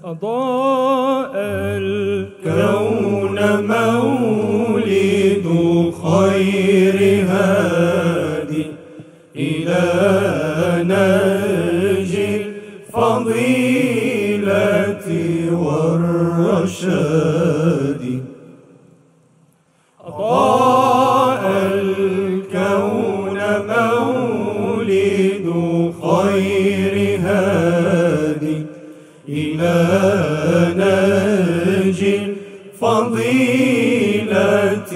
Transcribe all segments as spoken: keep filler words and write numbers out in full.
أضاء الكون مولد خير هادي إلى نهج الفضيلة والرشاد. أضاء الكون مولد خير هادي إلى نهج الفضيلة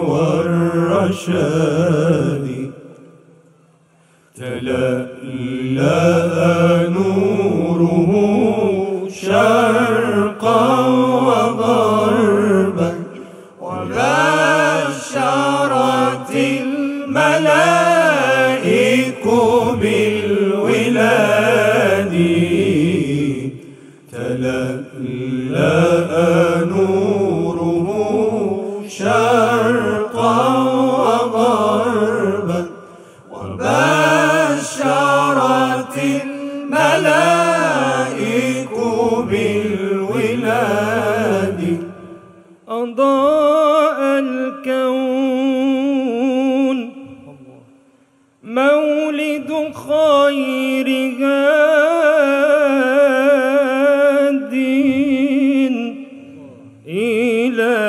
والرشاد. تلألأ نوره شرقا وغربا وبشرت الملائك بالولاد. تلألأ نوره شرقا وغربا وبشرت الملائك بالولاد. أضاء الكون مولد خير هاد إلى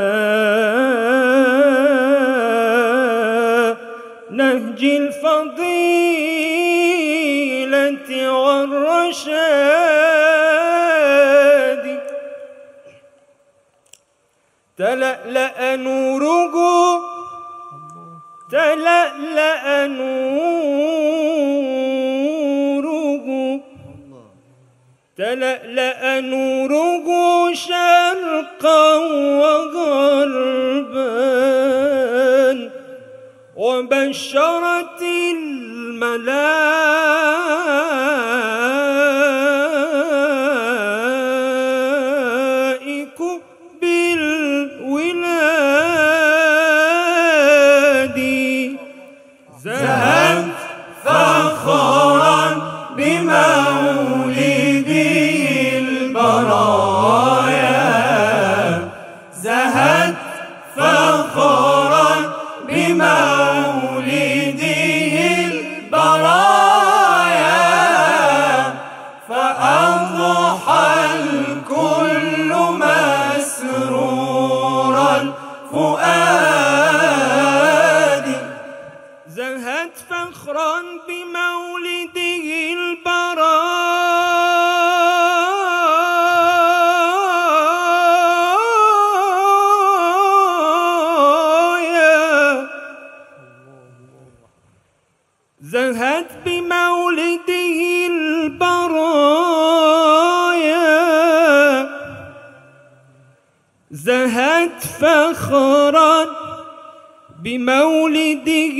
نهج الفضيلة والرشاد. تلألأ نوره تلألأ نوره تلألأ نوره شرقا وغربا وبشرت الملائك بالولاد. زهت فخرا بمولده البرايا. زهت فخرا بمولده البرايا. فأضحى الكل مسرور الفؤاد. زهت فخرا بمولده البرايا. زهت بمولده البرايا. زهت فخرا بمولده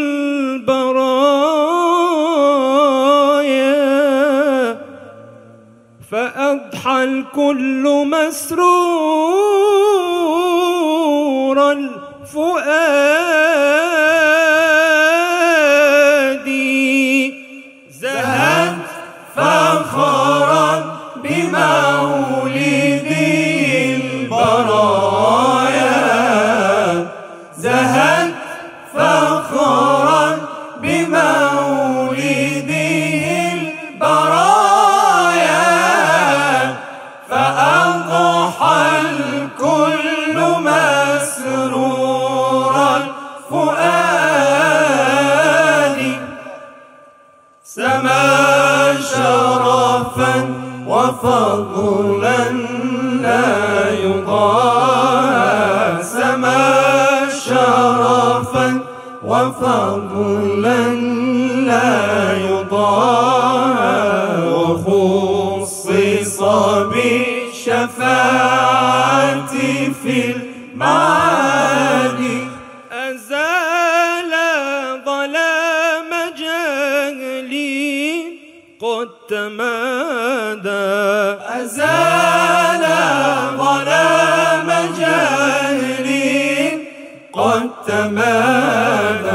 البرايا. فأضحى الكل مسرور الفؤاد. زهت فخرا بمولده البرايا. زهت فخرا بمولده البرايا. فأضحى الكل مسرور الفؤاد. سما شرفا وفضلا لا يضاهى. سما شرفا وفضلا لا يضاهى. وخصص بالشفاعة في المعاد. أزال ظلام جهلي قد تمادى. أزال ظلام جهلي قد تمادى.